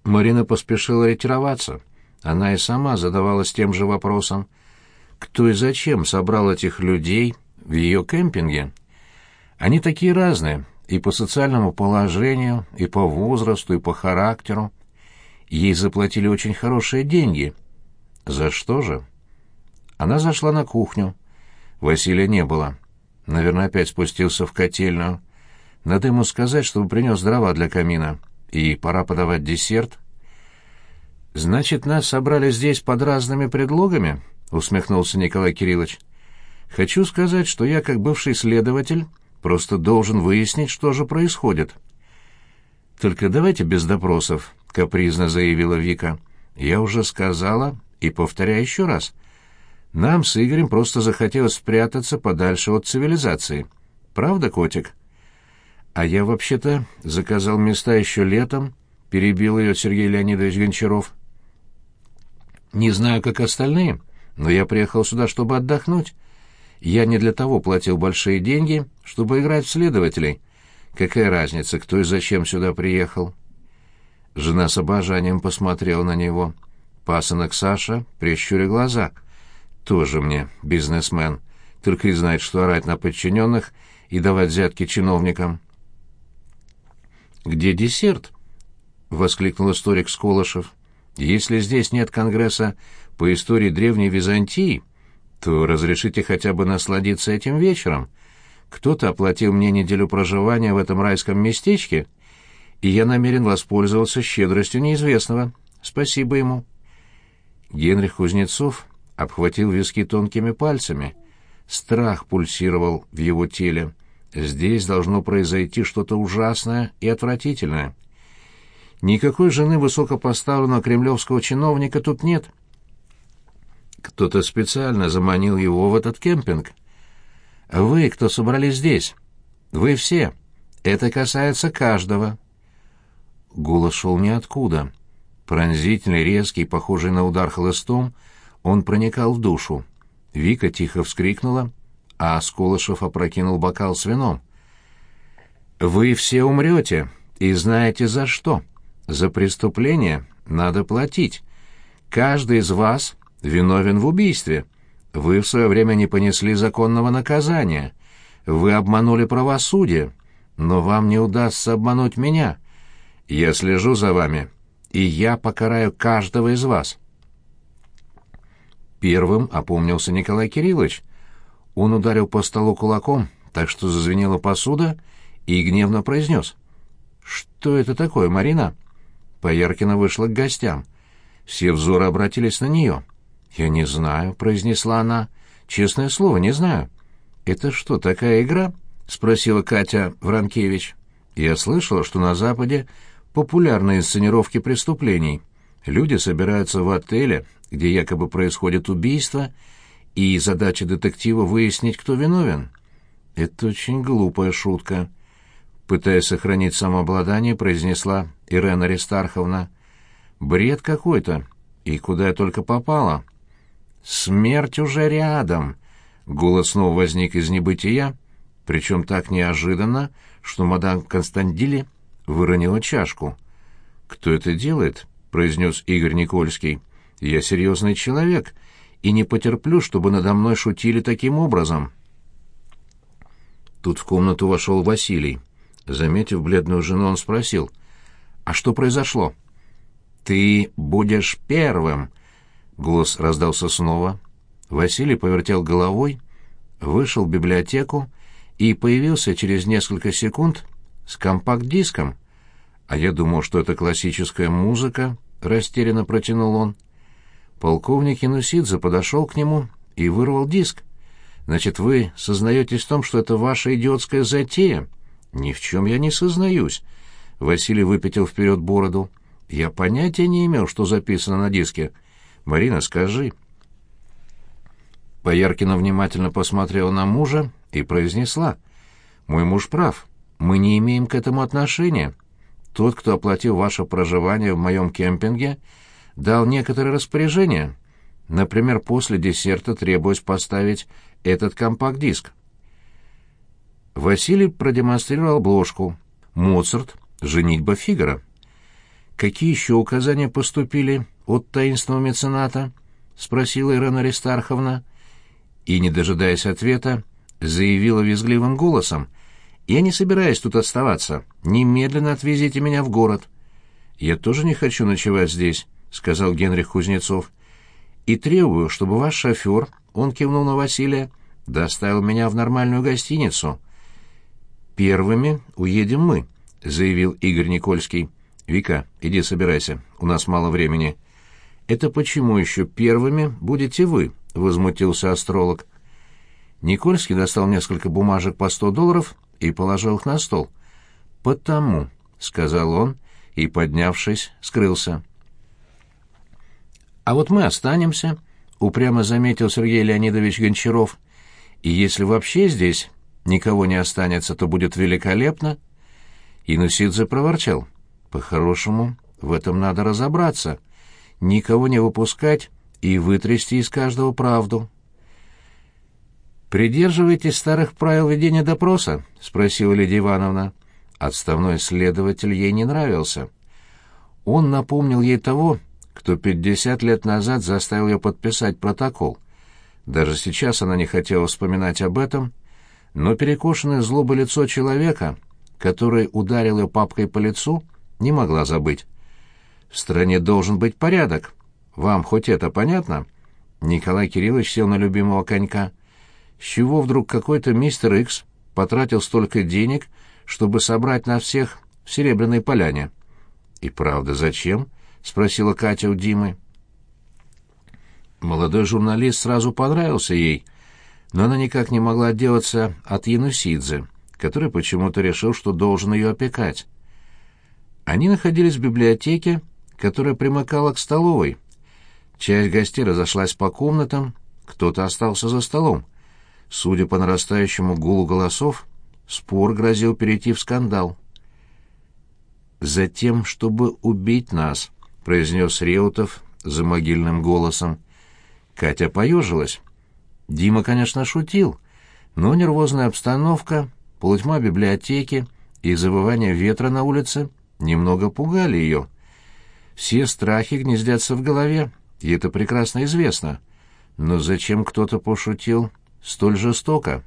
Марина поспешила ретироваться. Она и сама задавалась тем же вопросом. Кто и зачем собрал этих людей в ее кемпинге? Они такие разные, и по социальному положению, и по возрасту, и по характеру. Ей заплатили очень хорошие деньги. За что же? Она зашла на кухню. Василия не было. Наверное, опять спустился в котельную. Надо ему сказать, чтобы принес дрова для камина. И пора подавать десерт. «Значит, нас собрали здесь под разными предлогами?» — усмехнулся Николай Кириллович. «Хочу сказать, что я, как бывший следователь, просто должен выяснить, что же происходит». «Только давайте без допросов», — капризно заявила Вика. «Я уже сказала и повторяю еще раз. Нам с Игорем просто захотелось спрятаться подальше от цивилизации. Правда, котик?» «А я вообще-то заказал места еще летом», — перебил ее Сергей Леонидович Гончаров. «Не знаю, как остальные, но я приехал сюда, чтобы отдохнуть. Я не для того платил большие деньги, чтобы играть в следователей. Какая разница, кто и зачем сюда приехал?» Жена с обожанием посмотрела на него. Пасынок Саша прищурил глаза. «Тоже мне бизнесмен, только и знает, что орать на подчиненных и давать взятки чиновникам». «Где десерт?» — воскликнул историк Сколышев. «Если здесь нет конгресса по истории Древней Византии, то разрешите хотя бы насладиться этим вечером. Кто-то оплатил мне неделю проживания в этом райском местечке, и я намерен воспользоваться щедростью неизвестного. Спасибо ему». Генрих Кузнецов обхватил виски тонкими пальцами. Страх пульсировал в его теле. Здесь должно произойти что-то ужасное и отвратительное. Никакой жены высокопоставленного кремлевского чиновника тут нет. Кто-то специально заманил его в этот кемпинг. Вы, кто собрались здесь, вы все. Это касается каждого. Голос шел ниоткуда. Пронзительный, резкий, похожий на удар хлыстом, он проникал в душу. Вика тихо вскрикнула, а Сколышев опрокинул бокал с вином. «Вы все умрете, и знаете за что. За преступление надо платить. Каждый из вас виновен в убийстве. Вы в свое время не понесли законного наказания. Вы обманули правосудие, но вам не удастся обмануть меня. Я слежу за вами, и я покараю каждого из вас». Первым опомнился Николай Кириллович. Он ударил по столу кулаком, так что зазвенела посуда, и гневно произнес: «Что это такое, Марина?» Пояркина вышла к гостям. Все взоры обратились на нее. «Я не знаю», — произнесла она. «Честное слово, не знаю». «Это что, такая игра?» — спросила Катя Вранкевич. «Я слышала, что на Западе популярны инсценировки преступлений. Люди собираются в отеле, где якобы происходит убийство, и задача детектива выяснить, кто виновен». «Это очень глупая шутка», — пытаясь сохранить самообладание, произнесла Ирена Аристарховна. «Бред какой-то. И куда я только попала?» «Смерть уже рядом!» — голос снова возник из небытия, причем так неожиданно, что мадам Констандили выронила чашку. «Кто это делает?» — произнес Игорь Никольский. «Я серьезный человек и не потерплю, чтобы надо мной шутили таким образом». Тут в комнату вошел Василий. Заметив бледную жену, он спросил: «А что произошло?» «Ты будешь первым!» Голос раздался снова. Василий повертел головой, вышел в библиотеку и появился через несколько секунд с компакт-диском. «А я думал, что это классическая музыка», — растерянно протянул он. Полковник Янусидзе подошел к нему и вырвал диск. «Значит, вы сознаетесь в том, что это ваша идиотская затея?» «Ни в чем я не сознаюсь», — Василий выпятил вперед бороду. «Я понятия не имел, что записано на диске. Марина, скажи». Пояркина внимательно посмотрела на мужа и произнесла: «Мой муж прав. Мы не имеем к этому отношения. Тот, кто оплатил ваше проживание в моем кемпинге, дал некоторые распоряжения. Например, после десерта требуюсь поставить этот компакт-диск». Василий продемонстрировал обложку: «Моцарт. Женитьба Фигаро». «Какие еще указания поступили от таинственного мецената?» — спросила Ирена Аристарховна. И, не дожидаясь ответа, заявила визгливым голосом: «Я не собираюсь тут оставаться. Немедленно отвезите меня в город». «Я тоже не хочу ночевать здесь», — сказал Генрих Кузнецов. «И требую, чтобы ваш шофер», — он кивнул на Василия, — «доставил меня в нормальную гостиницу». «Первыми уедем мы», — заявил Игорь Никольский. «Вика, иди собирайся, у нас мало времени». «Это почему еще первыми будете вы?» — возмутился астролог. Никольский достал несколько бумажек по $100 и положил их на стол. «Потому», — сказал он, и, поднявшись, скрылся. «А вот мы останемся», — упрямо заметил Сергей Леонидович Гончаров. «И если вообще здесь никого не останется, то будет великолепно». Инусидзе проворчал: «По-хорошему, в этом надо разобраться. Никого не выпускать и вытрясти из каждого правду». «Придерживаетесь старых правил ведения допроса?» — спросила Лидия Ивановна. Отставной следователь ей не нравился. Он напомнил ей того, кто 50 лет назад заставил ее подписать протокол. Даже сейчас она не хотела вспоминать об этом, но перекошенное злобой лицо человека, который ударил ее папкой по лицу, не могла забыть. «В стране должен быть порядок. Вам хоть это понятно?» Николай Кириллович сел на любимого конька. «С чего вдруг какой-то мистер Икс потратил столько денег, чтобы собрать нас всех в Серебряной Поляне?» «И правда, зачем?» — спросила Катя у Димы. Молодой журналист сразу понравился ей, но она никак не могла отделаться от Янусидзе, который почему-то решил, что должен ее опекать. Они находились в библиотеке, которая примыкала к столовой. Часть гостей разошлась по комнатам, кто-то остался за столом. Судя по нарастающему гулу голосов, спор грозил перейти в скандал. «Затем, чтобы убить нас», — произнес Реутов за могильным голосом. Катя поежилась. Дима, конечно, шутил, но нервозная обстановка, полутьма библиотеки и завывание ветра на улице немного пугали ее. Все страхи гнездятся в голове, и это прекрасно известно. Но зачем кто-то пошутил столь жестоко?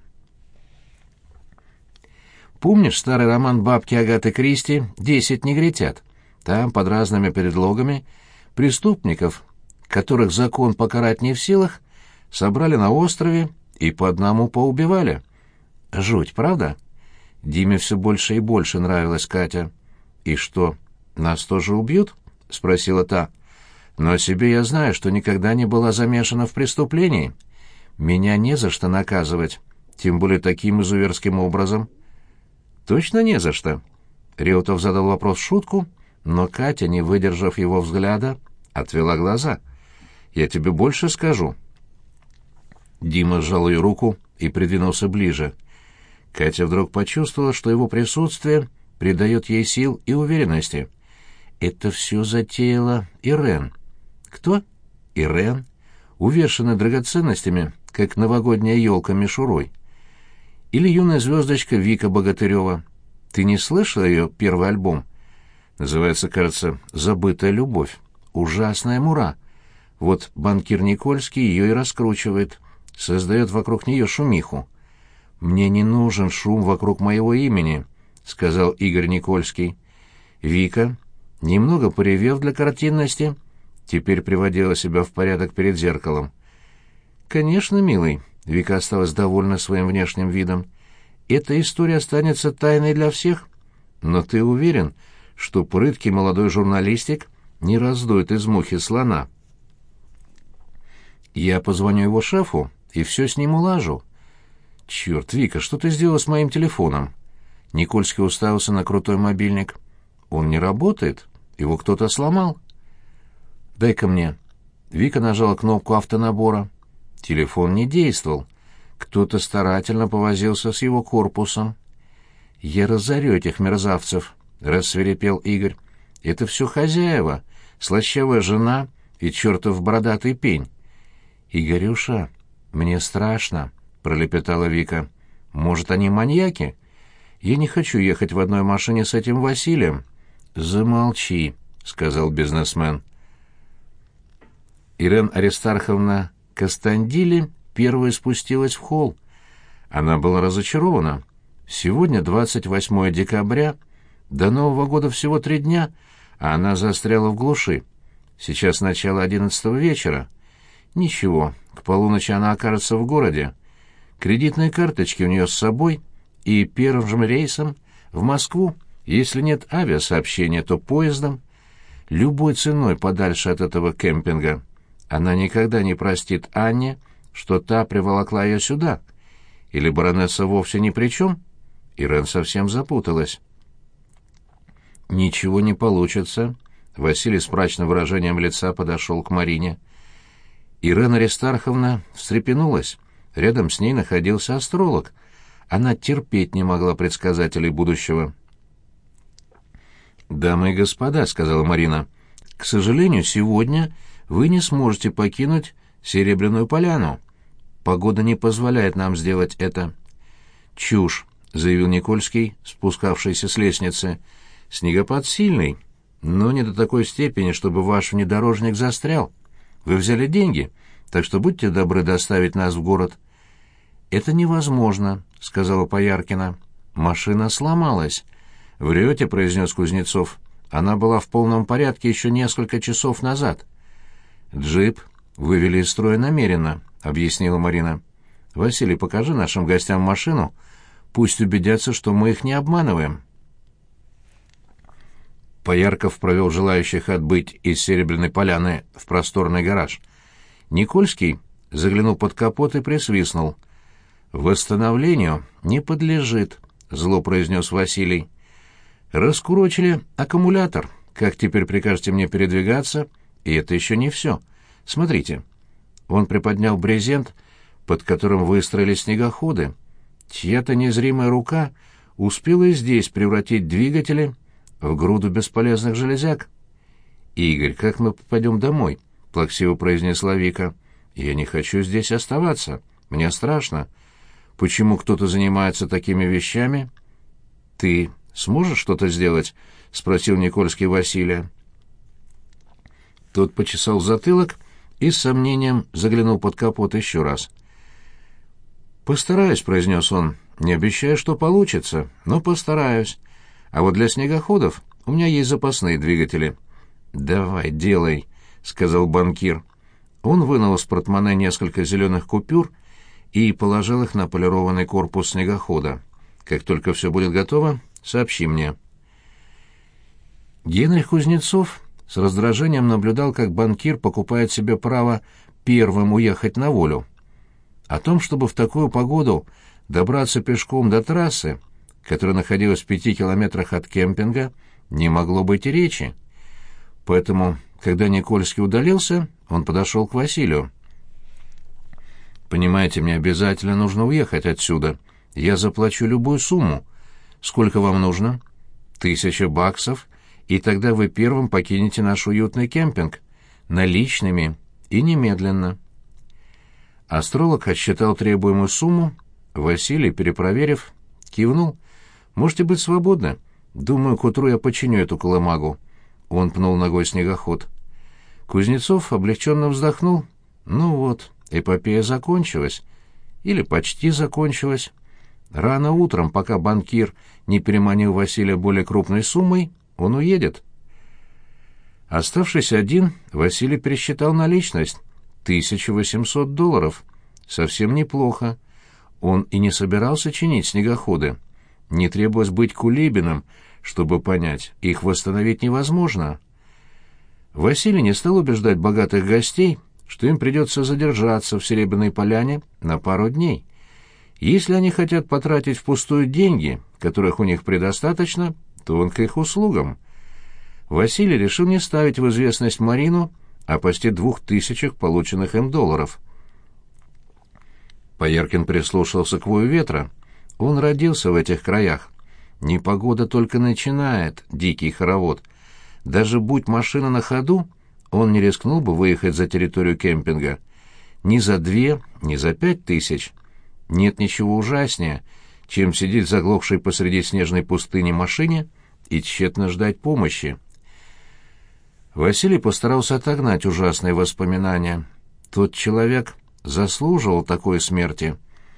Помнишь старый роман бабки Агаты Кристи «10 негритят»? Там, под разными предлогами, преступников, которых закон покарать не в силах, собрали на острове и по одному поубивали. Жуть, правда? Диме все больше и больше нравилась Катя. «И что, нас тоже убьют?» — спросила та. «Но о себе я знаю, что никогда не была замешана в преступлении. Меня не за что наказывать, тем более таким изуверским образом». «Точно не за что?» Реутов задал вопрос в шутку, но Катя, не выдержав его взгляда, отвела глаза. «Я тебе больше скажу». Дима сжал ее руку и придвинулся ближе. Катя вдруг почувствовала, что его присутствие придает ей сил и уверенности. Это все затеяла Ирен. Кто? Ирен, увешанная драгоценностями, как новогодняя елка мишурой. Или юная звездочка Вика Богатырева. Ты не слышала ее первый альбом? Называется, кажется, «Забытая любовь». Ужасная мура. Вот банкир Никольский ее и раскручивает, создает вокруг нее шумиху. «Мне не нужен шум вокруг моего имени», — сказал Игорь Никольский. Вика, немного поревев для картинности, теперь приводила себя в порядок перед зеркалом. «Конечно, милый», — Вика осталась довольна своим внешним видом, — «эта история останется тайной для всех. Но ты уверен, что прыткий молодой журналистик не раздует из мухи слона?» «Я позвоню его шефу и все с ним улажу». «Черт, Вика, что ты сделала с моим телефоном?» Никольский уставился на крутой мобильник. «Он не работает? Его кто-то сломал?» «Дай-ка мне». Вика нажала кнопку автонабора. Телефон не действовал. Кто-то старательно повозился с его корпусом. «Я разорю этих мерзавцев», — рассвирепел Игорь. «Это все хозяева, слащавая жена и чертов бородатый пень». «Игорюша, мне страшно», — пролепетала Вика. «Может, они маньяки? Я не хочу ехать в одной машине с этим Василием». «Замолчи», — сказал бизнесмен. Ирен Аристарховна Костандили первой спустилась в холл. Она была разочарована. Сегодня 28 декабря, до Нового года всего 3 дня, а она застряла в глуши. Сейчас начало 11 вечера. Ничего, к полуночи она окажется в городе. Кредитные карточки у нее с собой, и первым же рейсом в Москву, если нет авиасообщения, то поездом. Любой ценой подальше от этого кемпинга. Она никогда не простит Анне, что та приволокла ее сюда. Или баронесса вовсе ни при чем? Ирен совсем запуталась. «Ничего не получится». Василий с мрачным выражением лица подошел к Марине. Ирена Аристарховна встрепенулась. Рядом с ней находился астролог. Она терпеть не могла предсказателей будущего. «Дамы и господа», — сказала Марина, — «к сожалению, сегодня вы не сможете покинуть Серебряную поляну. Погода не позволяет нам сделать это». «Чушь», — заявил Никольский, спускавшийся с лестницы. «Снегопад сильный, но не до такой степени, чтобы ваш внедорожник застрял. Вы взяли деньги, так что будьте добры доставить нас в город». «Это невозможно», — сказала Пояркина. «Машина сломалась». «Врете», — произнес Кузнецов. «Она была в полном порядке еще несколько часов назад». «Джип вывели из строя намеренно», — объяснила Марина. «Василий, покажи нашим гостям машину. Пусть убедятся, что мы их не обманываем». Поярков провел желающих отбыть из Серебряной поляны в просторный гараж. Никольский заглянул под капот и присвистнул. «Восстановлению не подлежит», — зло произнес Василий. «Раскурочили аккумулятор. Как теперь прикажете мне передвигаться? И это еще не все. Смотрите». Он приподнял брезент, под которым выстроились снегоходы. Чья-то незримая рука успела и здесь превратить двигатели в груду бесполезных железяк. «Игорь, как мы попадем домой?» — плаксиво произнесла Вика. «Я не хочу здесь оставаться. Мне страшно. Почему кто-то занимается такими вещами?» «Ты сможешь что-то сделать?» — спросил Никольский Василия. Тот почесал затылок и с сомнением заглянул под капот еще раз. «Постараюсь», — произнес он. «Не обещаю, что получится, но постараюсь. А вот для снегоходов у меня есть запасные двигатели». «Давай, делай», — сказал банкир. Он вынул из портмоне несколько зеленых купюр и положил их на полированный корпус снегохода. «Как только все будет готово, сообщи мне». Генрих Кузнецов с раздражением наблюдал, как банкир покупает себе право первым уехать на волю. О том, чтобы в такую погоду добраться пешком до трассы, которая находилась в 5 километрах от кемпинга, не могло быть и речи. Поэтому, когда Никольский удалился, он подошел к Василию. «Понимаете, мне обязательно нужно уехать отсюда. Я заплачу любую сумму. Сколько вам нужно?» $1000, и тогда вы первым покинете наш уютный кемпинг. Наличными и немедленно». Астролог отсчитал требуемую сумму. Василий, перепроверив, кивнул. «Можете быть свободны. Думаю, к утру я починю эту колымагу». Он пнул ногой снегоход. Кузнецов облегченно вздохнул. «Ну вот, эпопея закончилась. Или почти закончилась. Рано утром, пока банкир не переманил Василия более крупной суммой, он уедет». Оставшись один, Василий пересчитал наличность. $1800. Совсем неплохо. Он и не собирался чинить снегоходы. Не требовалось быть Кулибиным, чтобы понять, их восстановить невозможно. Василий не стал убеждать богатых гостей, что им придется задержаться в Серебряной поляне на пару дней. Если они хотят потратить впустую деньги, которых у них предостаточно, то он к их услугам. Василий решил не ставить в известность Марину о посте 2000 полученных им долларов. Пояркин прислушался к вою ветра. Он родился в этих краях. Непогода только начинает, дикий хоровод. Даже будь машина на ходу, он не рискнул бы выехать за территорию кемпинга. Ни за 2, ни за 5000. Нет ничего ужаснее, чем сидеть заглохшей посреди снежной пустыни машине и тщетно ждать помощи. Василий постарался отогнать ужасные воспоминания. Тот человек заслуживал такой смерти.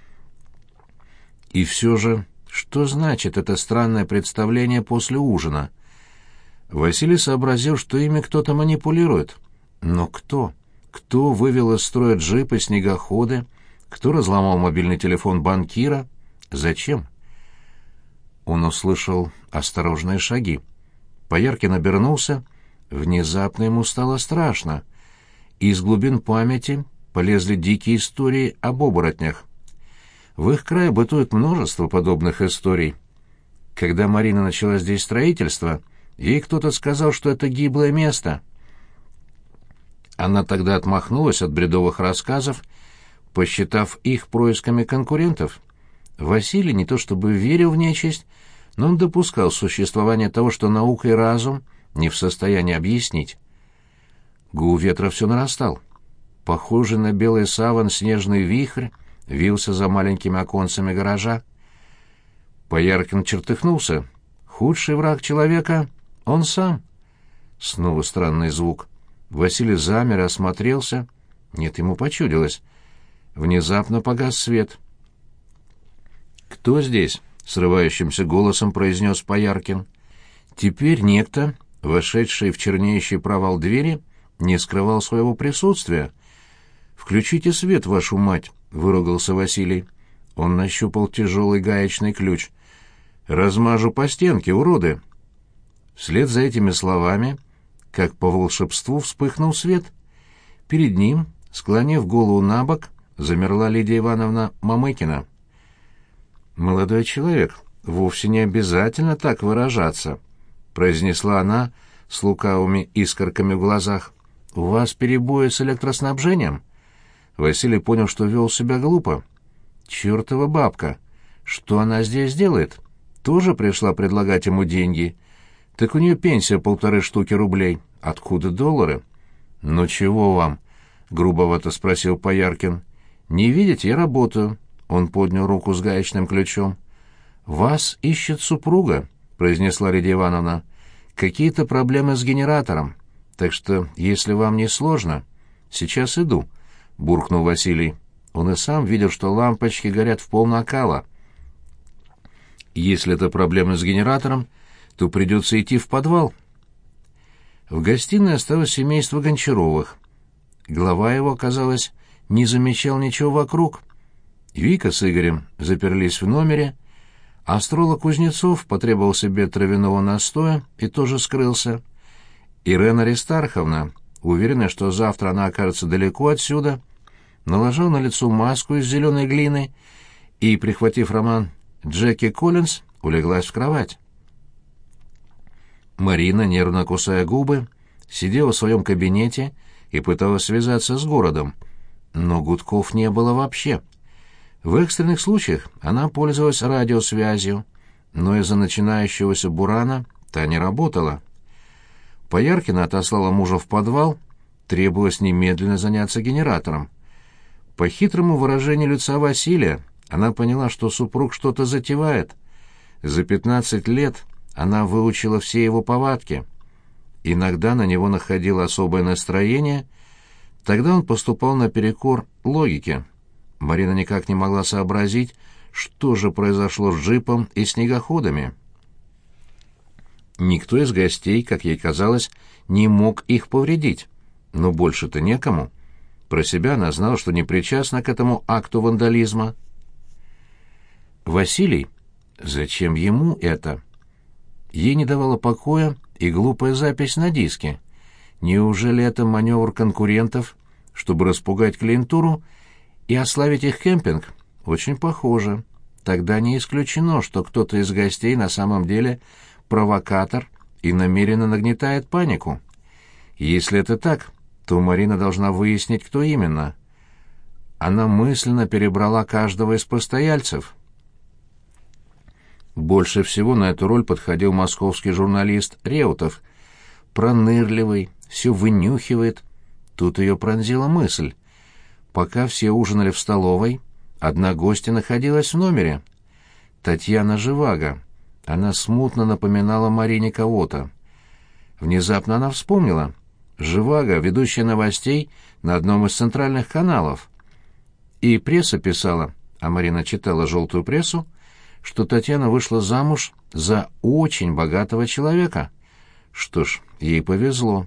И все же, что значит это странное представление после ужина? Василий сообразил, что ими кто-то манипулирует. Но кто? Кто вывел из строя джипы, снегоходы? Кто разломал мобильный телефон банкира? Зачем? Он услышал осторожные шаги. Пояркин обернулся. Внезапно ему стало страшно. Из глубин памяти полезли дикие истории об оборотнях. В их крае бытует множество подобных историй. Когда Марина начала здесь строительство, ей кто-то сказал, что это гиблое место. Она тогда отмахнулась от бредовых рассказов, посчитав их происками конкурентов. Василий не то чтобы верил в нечисть, но он допускал существование того, что наука и разум не в состоянии объяснить. Гул ветра все нарастал. Похожий на белый саван снежный вихрь вился за маленькими оконцами гаража. Пояркин чертыхнулся. Худший враг человека — он сам. Снова странный звук. Василий замер и осмотрелся. Нет, ему почудилось. Внезапно погас свет. «Кто здесь?» — срывающимся голосом произнес Пояркин. Теперь некто, вошедший в чернеющий провал двери, не скрывал своего присутствия. «Включите свет, вашу мать!» — выругался Василий. Он нащупал тяжелый гаечный ключ. «Размажу по стенке, уроды!» Вслед за этими словами, как по волшебству, вспыхнул свет. Перед ним, склонив голову набок, замерла Лидия Ивановна Мамыкина. «Молодой человек, вовсе не обязательно так выражаться», — произнесла она с лукавыми искорками в глазах. «У вас перебои с электроснабжением?» Василий понял, что вел себя глупо. «Чёртова бабка! Что она здесь делает? Тоже пришла предлагать ему деньги? Так у нее пенсия 1,5 штуки рублей. Откуда доллары?» «Ну чего вам?» — грубовато спросил Пояркин. «Не видите, я работаю». Он поднял руку с гаечным ключом. «Вас ищет супруга», — произнесла Лидия Ивановна. «Какие-то проблемы с генератором. Так что, если вам не сложно, сейчас иду», — буркнул Василий. Он и сам видел, что лампочки горят в полнакала. «Если это проблемы с генератором, то придется идти в подвал». В гостиной осталось семейство Гончаровых. Глава его, казалось, не замечал ничего вокруг. Вика с Игорем заперлись в номере, а астролог Кузнецов потребовал себе травяного настоя и тоже скрылся. Ирена Аристарховна, уверенная, что завтра она окажется далеко отсюда, наложила на лицо маску из зеленой глины и, прихватив роман Джеки Коллинз, улеглась в кровать. Марина, нервно кусая губы, сидела в своем кабинете и пыталась связаться с городом, но гудков не было вообще. В экстренных случаях она пользовалась радиосвязью, но из-за начинающегося бурана та не работала. Пояркина отослала мужа в подвал, требуясь немедленно заняться генератором. По хитрому выражению лица Василия она поняла, что супруг что-то затевает. За 15 лет она выучила все его повадки. Иногда на него находило особое настроение, тогда он поступал наперекор логике. Марина никак не могла сообразить, что же произошло с джипом и снегоходами. Никто из гостей, как ей казалось, не мог их повредить, но больше-то некому. Про себя она знала, что не причастна к этому акту вандализма. Василий? Зачем ему это? Ей не давала покоя и глупая запись на диске. Неужели это маневр конкурентов, чтобы распугать клиентуру и ославить их кемпинг? Очень похоже. Тогда не исключено, что кто-то из гостей на самом деле провокатор и намеренно нагнетает панику. Если это так, то Марина должна выяснить, кто именно. Она мысленно перебрала каждого из постояльцев. Больше всего на эту роль подходил московский журналист Реутов. Пронырливый, все вынюхивает. Тут ее пронзила мысль. Пока все ужинали в столовой, одна гостья находилась в номере. Татьяна Живаго. Она смутно напоминала Марине кого-то. Внезапно она вспомнила. живаго, ведущая новостей на одном из центральных каналов. И пресса писала, а Марина читала желтую прессу, что Татьяна вышла замуж за очень богатого человека. Что ж, ей повезло.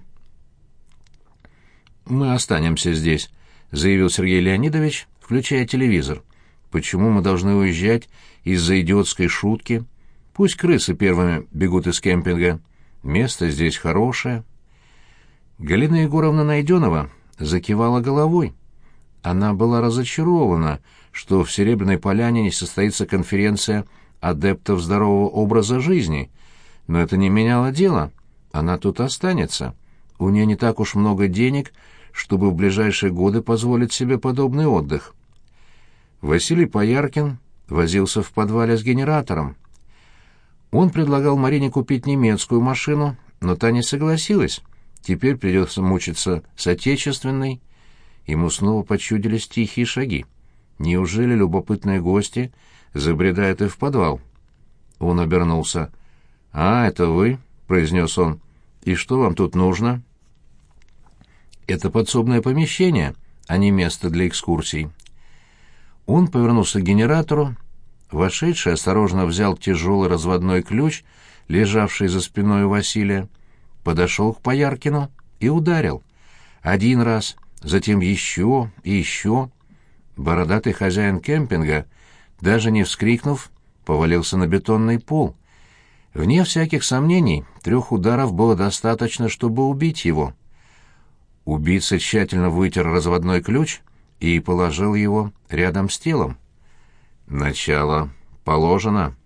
«Мы останемся здесь», — заявил Сергей Леонидович, включая телевизор. «Почему мы должны уезжать из-за идиотской шутки? Пусть крысы первыми бегут из кемпинга. Место здесь хорошее». Галина Егоровна Найденова закивала головой. Она была разочарована, что в Серебряной Поляне не состоится конференция адептов здорового образа жизни, но это не меняло дела. Она тут останется. У нее не так уж много денег, чтобы в ближайшие годы позволить себе подобный отдых. Василий Пояркин возился в подвале с генератором. Он предлагал Марине купить немецкую машину, но та не согласилась. Теперь придется мучиться с отечественной. Ему снова почудились тихие шаги. Неужели любопытные гости забредают и в подвал? Он обернулся. «А, это вы?» — произнес он. «И что вам тут нужно?» «Это подсобное помещение, а не место для экскурсий». Он повернулся к генератору. Вошедший осторожно взял тяжелый разводной ключ, лежавший за спиной у Василия, подошел к Пояркину и ударил. Один раз, затем еще и еще. Бородатый хозяин кемпинга, даже не вскрикнув, повалился на бетонный пол. Вне всяких сомнений, 3 ударов было достаточно, чтобы убить его. Убийца тщательно вытер разводной ключ и положил его рядом с телом. «Начало положено»,